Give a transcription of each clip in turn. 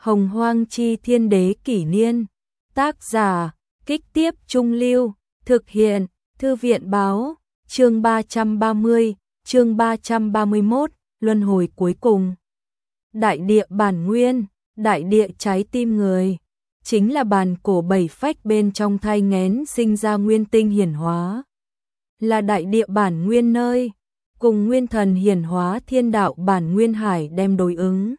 Hồng Hoang Chi Thiên Đế Kỷ Niên. Tác giả, Kích Tiếp Trung Lưu. Thực hiện, Thư viện Báo. Chương 330, chương 331, luân hồi cuối cùng. Đại địa bản nguyên, đại địa trái tim người, chính là bản cổ bảy phách bên trong thai nghén sinh ra nguyên tinh hiển hóa. Là đại địa bản nguyên nơi, cùng nguyên thần hiển hóa thiên đạo bản nguyên hải đem đối ứng.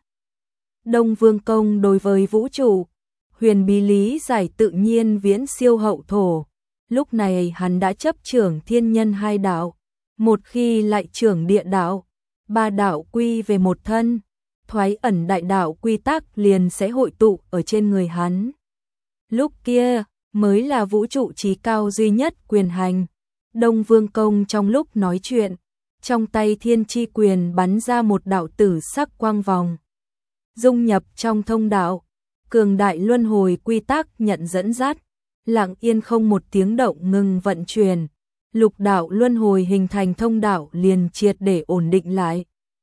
Đông Vương Công đối với vũ trụ, huyền bí lý giải tự nhiên viễn siêu hậu thổ. Lúc này hắn đã chấp trưởng thiên nhân hai đạo, một khi lại trưởng địa đạo, ba đạo quy về một thân, thoái ẩn đại đạo quy tắc liền sẽ hội tụ ở trên người hắn. Lúc kia mới là vũ trụ trí cao duy nhất quyền hành. Đông Vương Công trong lúc nói chuyện, trong tay thiên chi quyền bắn ra một đạo tử sắc quang vòng, dung nhập trong thông đạo, cường đại luân hồi quy tắc nhận dẫn dắt, lặng yên không một tiếng động ngừng vận chuyển, lục đạo luân hồi hình thành thông đạo liền triệt để ổn định lại.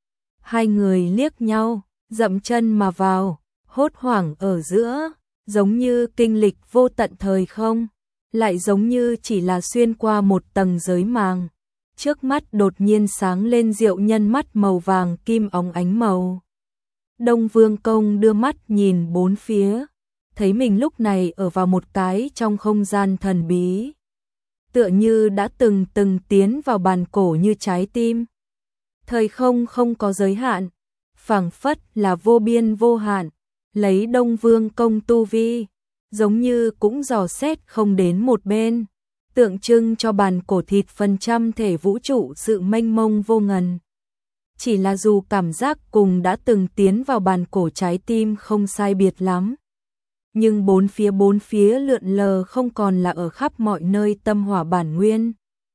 Hai người liếc nhau, dậm chân mà vào, hốt hoảng ở giữa, giống như kinh lịch vô tận thời không, lại giống như chỉ là xuyên qua một tầng giới màng. Trước mắt đột nhiên sáng lên diệu nhân mắt màu vàng kim óng ánh màu. Đông Vương Công đưa mắt nhìn bốn phía, thấy mình lúc này ở vào một cái trong không gian thần bí. Tựa như đã từng tiến vào bàn cổ như trái tim. Thời không không có giới hạn, phảng phất là vô biên vô hạn, lấy Đông Vương Công tu vi, giống như cũng dò xét không đến một bên, tượng trưng cho bàn cổ thịt phần trăm thể vũ trụ sự mênh mông vô ngần. Chỉ là dù cảm giác cùng đã từng tiến vào bàn cổ trái tim không sai biệt lắm, nhưng bốn phía lượn lờ không còn là ở khắp mọi nơi tâm hỏa bản nguyên,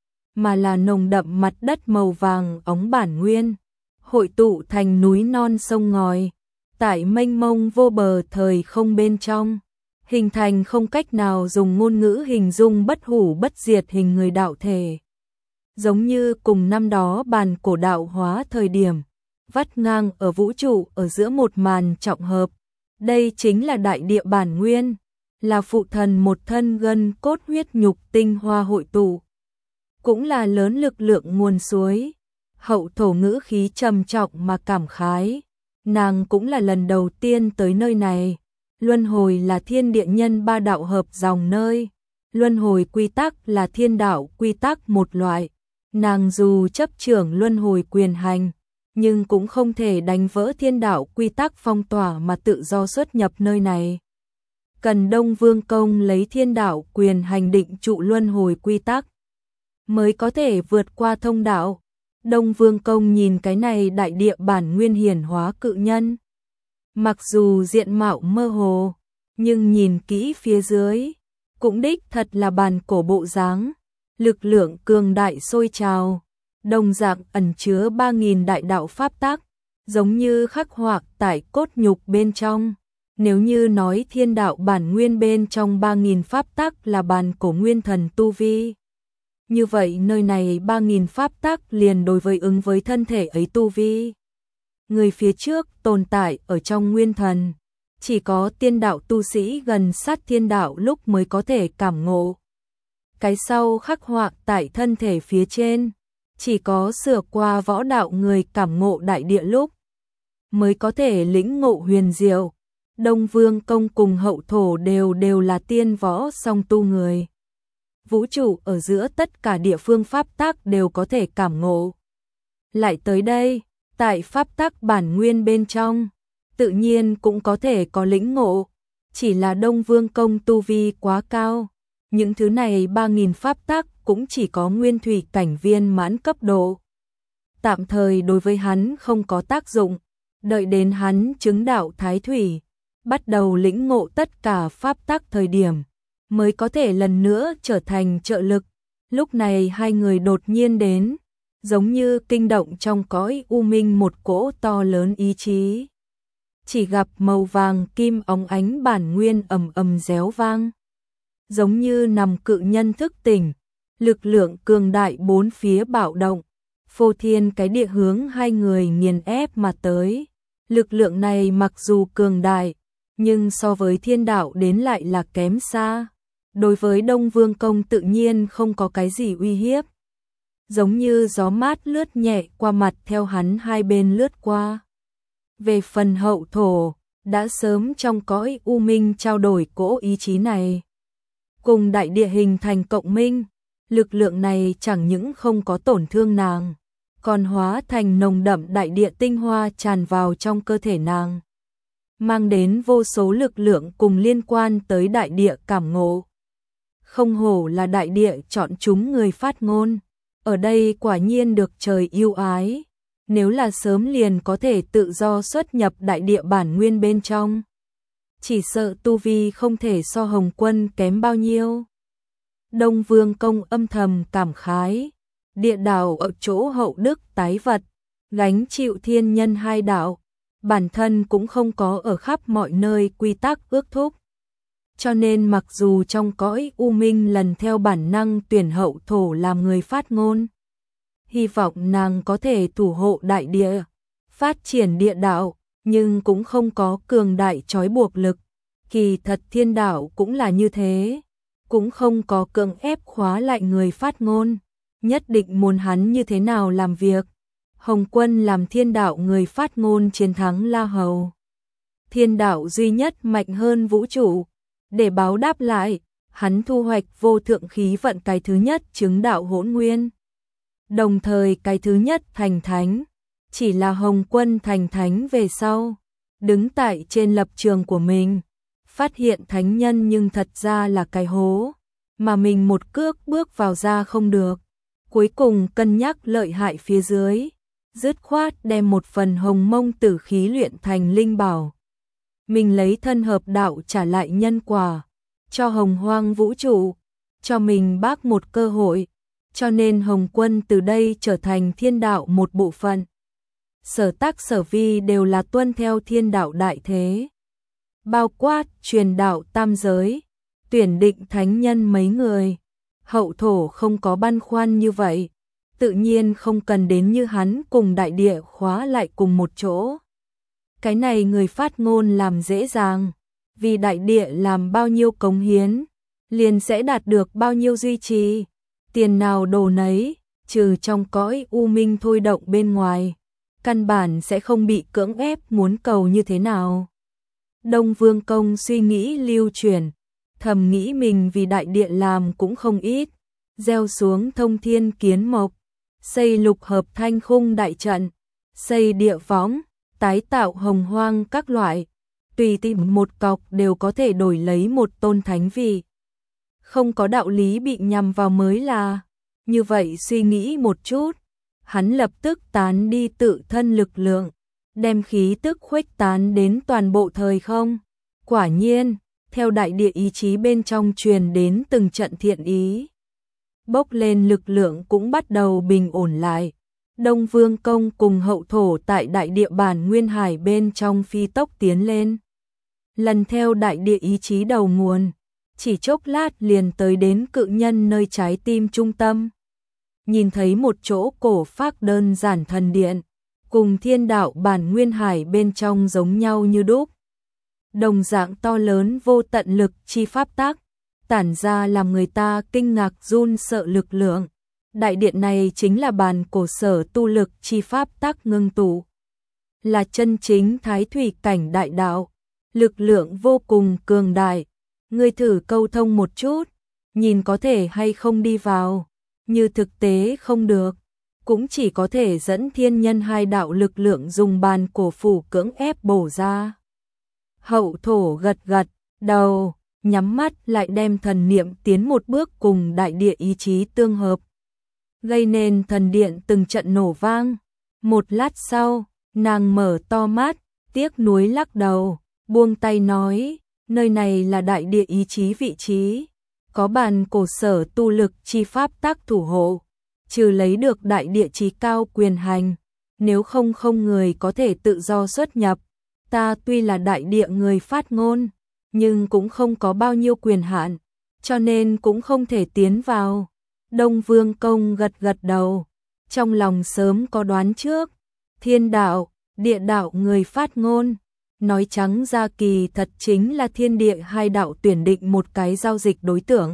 mà là nồng đậm mặt đất màu vàng óng bản nguyên, hội tụ thành núi non sông ngòi, tại mênh mông vô bờ thời không bên trong, hình thành không cách nào dùng ngôn ngữ hình dung bất hủ bất diệt hình người đạo thể. Giống như cùng năm đó bàn cổ đạo hóa thời điểm, vắt ngang ở vũ trụ ở giữa một màn trọng hợp. Đây chính là đại địa bản nguyên, là phụ thần một thân gân cốt huyết nhục tinh hoa hội tụ, cũng là lớn lực lượng nguồn suối. Hậu thổ ngữ khí trầm trọng mà cảm khái, nàng cũng là lần đầu tiên tới nơi này. Luân hồi là thiên địa nhân ba đạo hợp dòng nơi, luân hồi quy tắc là thiên đạo quy tắc một loại. Nàng dù chấp trưởng luân hồi quyền hành, nhưng cũng không thể đánh vỡ thiên đạo quy tắc phong tỏa mà tự do xuất nhập nơi này. Cần Đông Vương Công lấy thiên đạo quyền hành định trụ luân hồi quy tắc, mới có thể vượt qua thông đạo. Đông Vương Công nhìn cái này đại địa bản nguyên hiển hóa cự nhân. Mặc dù diện mạo mơ hồ, nhưng nhìn kỹ phía dưới, cũng đích thật là bàn cổ bộ dáng. Lực lượng cường đại sôi trào, đồng dạng ẩn chứa 3.000 đại đạo pháp tắc, giống như khắc họa tại cốt nhục bên trong. Nếu như nói thiên đạo bản nguyên bên trong 3.000 pháp tắc là bàn cổ nguyên thần tu vi, như vậy nơi này 3.000 pháp tắc liền đối với ứng với thân thể ấy tu vi. Người phía trước tồn tại ở trong nguyên thần, chỉ có tiên đạo tu sĩ gần sát thiên đạo lúc mới có thể cảm ngộ. Cái sau khắc họa tại thân thể phía trên, chỉ có sửa qua võ đạo người cảm ngộ đại địa lúc mới có thể lĩnh ngộ huyền diệu. Đông Vương Công cùng hậu thổ đều là tiên võ song tu người. Vũ trụ ở giữa tất cả địa phương pháp tắc đều có thể cảm ngộ. Lại tới đây, tại pháp tắc bản nguyên bên trong, tự nhiên cũng có thể có lĩnh ngộ, chỉ là Đông Vương Công tu vi quá cao. Những thứ này 3.000 pháp tắc cũng chỉ có nguyên thủy cảnh viên mãn cấp độ. Tạm thời đối với hắn không có tác dụng, đợi đến hắn chứng đạo thái thủy, bắt đầu lĩnh ngộ tất cả pháp tắc thời điểm, mới có thể lần nữa trở thành trợ lực. Lúc này hai người đột nhiên đến, giống như kinh động trong cõi u minh một cỗ to lớn ý chí. Chỉ gặp màu vàng kim óng ánh bản nguyên ầm ầm réo vang, giống như nằm cự nhân thức tỉnh, lực lượng cường đại bốn phía bạo động, phô thiên cái địa hướng hai người nghiền ép mà tới. Lực lượng này mặc dù cường đại, nhưng so với thiên đạo đến lại là kém xa. Đối với Đông Vương Công tự nhiên không có cái gì uy hiếp. Giống như gió mát lướt nhẹ qua mặt theo hắn hai bên lướt qua. Về phần hậu thổ, đã sớm trong cõi u minh trao đổi cỗ ý chí này. Cùng đại địa hình thành cộng minh, lực lượng này chẳng những không có tổn thương nàng, còn hóa thành nồng đậm đại địa tinh hoa tràn vào trong cơ thể nàng. Mang đến vô số lực lượng cùng liên quan tới đại địa cảm ngộ. Không hổ là đại địa chọn chúng người phát ngôn, ở đây quả nhiên được trời yêu ái. Nếu là sớm liền có thể tự do xuất nhập đại địa bản nguyên bên trong. Chỉ sợ tu vi không thể so Hồng Quân kém bao nhiêu. Đông Vương Công âm thầm cảm khái, địa đạo ở chỗ hậu đức tái vật, gánh chịu thiên nhân hai đạo, bản thân cũng không có ở khắp mọi nơi quy tắc ước thúc. Cho nên mặc dù trong cõi u minh lần theo bản năng tuyển hậu thổ làm người phát ngôn, hy vọng nàng có thể thủ hộ đại địa, phát triển địa đạo, nhưng cũng không có cường đại trói buộc lực. Kỳ thật thiên đạo cũng là như thế, cũng không có cưỡng ép khóa lại người phát ngôn, nhất định muốn hắn như thế nào làm việc. Hồng Quân làm thiên đạo người phát ngôn chiến thắng La Hầu. Thiên đạo duy nhất mạnh hơn vũ trụ, để báo đáp lại, hắn thu hoạch vô thượng khí vận cái thứ nhất chứng đạo hỗn nguyên. Đồng thời cái thứ nhất thành thánh, chỉ là Hồng Quân thành thánh về sau, đứng tại trên lập trường của mình, phát hiện thánh nhân nhưng thật ra là cái hố, mà mình một cước bước vào ra không được. Cuối cùng cân nhắc lợi hại phía dưới, dứt khoát đem một phần hồng mông tử khí luyện thành linh bảo. Mình lấy thân hợp đạo trả lại nhân quả, cho hồng hoang vũ trụ, cho mình bác một cơ hội. Cho nên Hồng Quân từ đây trở thành thiên đạo một bộ phận. Sở tác sở vi đều là tuân theo thiên đạo đại thế. Bao quát, truyền đạo tam giới, tuyển định thánh nhân mấy người. Hậu thổ không có băn khoăn như vậy, tự nhiên không cần đến như hắn cùng đại địa khóa lại cùng một chỗ. Cái này người phát ngôn làm dễ dàng, vì đại địa làm bao nhiêu cống hiến, liền sẽ đạt được bao nhiêu duy trì. Tiền nào đồ nấy, trừ trong cõi u minh thôi động bên ngoài, căn bản sẽ không bị cưỡng ép muốn cầu như thế nào. Đông Vương Công suy nghĩ lưu chuyển, thầm nghĩ mình vì đại địa làm cũng không ít, gieo xuống thông thiên kiến mộc, xây lục hợp thanh khung đại trận, xây địa võng, tái tạo hồng hoang các loại, tùy tìm một cọc đều có thể đổi lấy một tôn thánh vị. Không có đạo lý bị nhằm vào mới là. Như vậy suy nghĩ một chút, hắn lập tức tán đi tự thân lực lượng, đem khí tức khuếch tán đến toàn bộ thời không. Quả nhiên, theo đại địa ý chí bên trong truyền đến từng trận thiện ý. Bốc lên lực lượng cũng bắt đầu bình ổn lại. Đông Vương Công cùng hậu thổ tại đại địa bản Nguyên Hải bên trong phi tốc tiến lên. Lần theo đại địa ý chí đầu nguồn, chỉ chốc lát liền tới đến cự nhân nơi trái tim trung tâm. Nhìn thấy một chỗ cổ phác đơn giản thần điện, cùng thiên đạo bản Nguyên Hải bên trong giống nhau như đúc. Đồng dạng to lớn vô tận lực chi pháp tác, tản ra làm người ta kinh ngạc run sợ lực lượng. Đại điện này chính là bàn cổ sở tu lực chi pháp tác ngưng tụ. Là chân chính thái thủy cảnh đại đạo, lực lượng vô cùng cường đại. Ngươi thử câu thông một chút, nhìn có thể hay không đi vào. Như thực tế không được, cũng chỉ có thể dẫn thiên nhân hai đạo lực lượng dùng bàn cổ phủ cưỡng ép bổ ra. Hậu thổ gật gật đầu, nhắm mắt lại đem thần niệm tiến một bước cùng đại địa ý chí tương hợp, gây nên thần điện từng trận nổ vang. Một lát sau, nàng mở to mắt, tiếc nuối lắc đầu, buông tay nói, nơi này là đại địa ý chí vị trí, có bàn cổ sở tu lực chi pháp tác thủ hộ, trừ lấy được đại địa chí cao quyền hành, nếu không không người có thể tự do xuất nhập. Ta tuy là đại địa người phát ngôn, nhưng cũng không có bao nhiêu quyền hạn, cho nên cũng không thể tiến vào. Đông Vương Công gật gật đầu, trong lòng sớm có đoán trước, thiên đạo, địa đạo người phát ngôn, Nói trắng ra kỳ thật chính là thiên địa hai đạo tuyển định một cái giao dịch đối tượng.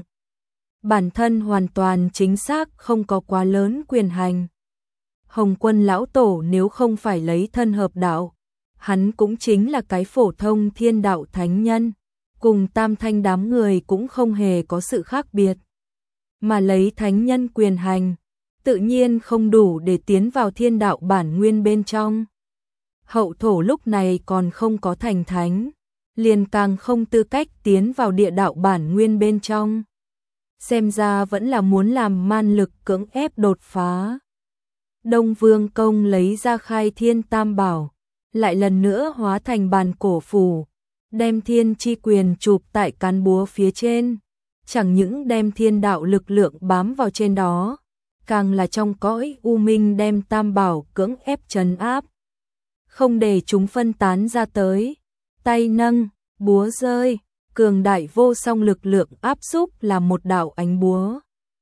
Bản thân hoàn toàn chính xác không có quá lớn quyền hành. Hồng Quân lão tổ nếu không phải lấy thân hợp đạo, hắn cũng chính là cái phổ thông thiên đạo thánh nhân, cùng Tam Thanh đám người cũng không hề có sự khác biệt. Mà lấy thánh nhân quyền hành, tự nhiên không đủ để tiến vào thiên đạo bản nguyên bên trong. Hậu thổ lúc này còn không có thành thánh, liền càng không tư cách tiến vào địa đạo bản nguyên bên trong. Xem ra vẫn là muốn làm man lực cưỡng ép đột phá. Đông Vương Công lấy ra Khai Thiên Tam Bảo, lại lần nữa hóa thành bàn cổ phù, đem thiên chi quyền chụp tại cán búa phía trên, chẳng những đem thiên đạo lực lượng bám vào trên đó, càng là trong cõi u minh đem Tam Bảo cưỡng ép trấn áp, không để chúng phân tán ra tới. Tay nâng, búa rơi, cường đại vô song lực lượng áp xúc là một đạo ánh búa.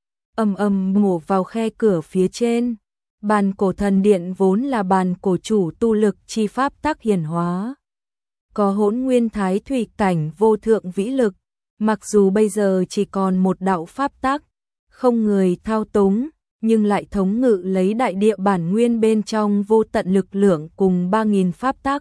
Ầm ầm mổ vào khe cửa phía trên. Bàn cổ thần điện vốn là bàn cổ chủ tu lực chi pháp tác hiển hóa. Có hỗn nguyên thái thủy cảnh vô thượng vĩ lực, mặc dù bây giờ chỉ còn một đạo pháp tác, không người thao túng, nhưng lại thống ngự lấy đại địa bản nguyên bên trong vô tận lực lượng cùng 3.000 pháp tác.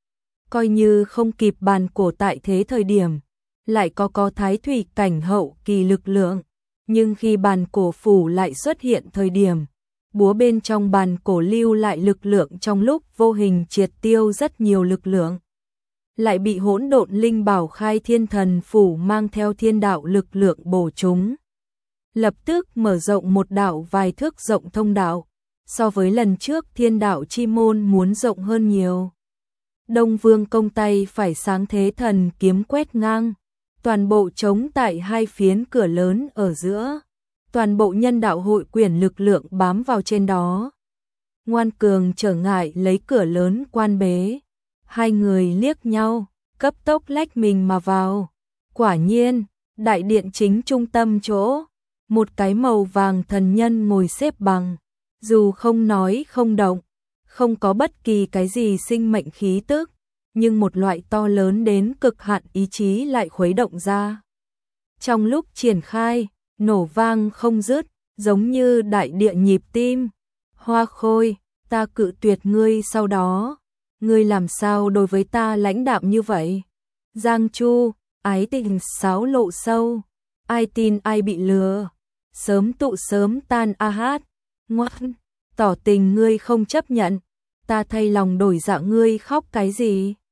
Coi như không kịp bàn cổ tại thế thời điểm, lại có thái thủy cảnh hậu kỳ lực lượng, nhưng khi bàn cổ phủ lại xuất hiện thời điểm, búa bên trong bàn cổ lưu lại lực lượng trong lúc vô hình triệt tiêu rất nhiều lực lượng. Lại bị hỗn độn linh bảo Khai Thiên Thần Phủ mang theo thiên đạo lực lượng bổ chúng. Lập tức mở rộng một đạo vài thước rộng thông đạo, so với lần trước thiên đạo chi môn muốn rộng hơn nhiều. Đông Vương Công tay phải sáng thế thần kiếm quét ngang, toàn bộ chống tại hai phiến cửa lớn ở giữa. Toàn bộ nhân đạo hội quyển lực lượng bám vào trên đó. Ngoan cường trở ngại lấy cửa lớn quan bế. Hai người liếc nhau, cấp tốc lách mình mà vào. Quả nhiên, đại điện chính trung tâm chỗ, một cái màu vàng thần nhân ngồi xếp bằng, dù không nói không động, không có bất kỳ cái gì sinh mệnh khí tức, nhưng một loại to lớn đến cực hạn ý chí lại khuấy động ra. Trong lúc triển khai, nổ vang không dứt, giống như đại địa nhịp tim. Hoa Khôi, ta cự tuyệt ngươi sau đó. Ngươi làm sao đối với ta lãnh đạm như vậy? Giang Chu, ái tình sáo lộ sâu. Ai tin ai bị lừa. Sớm tụ sớm tan a hát. Ngoan, tỏ tình ngươi không chấp nhận. Ta thay lòng đổi dạ ngươi khóc cái gì?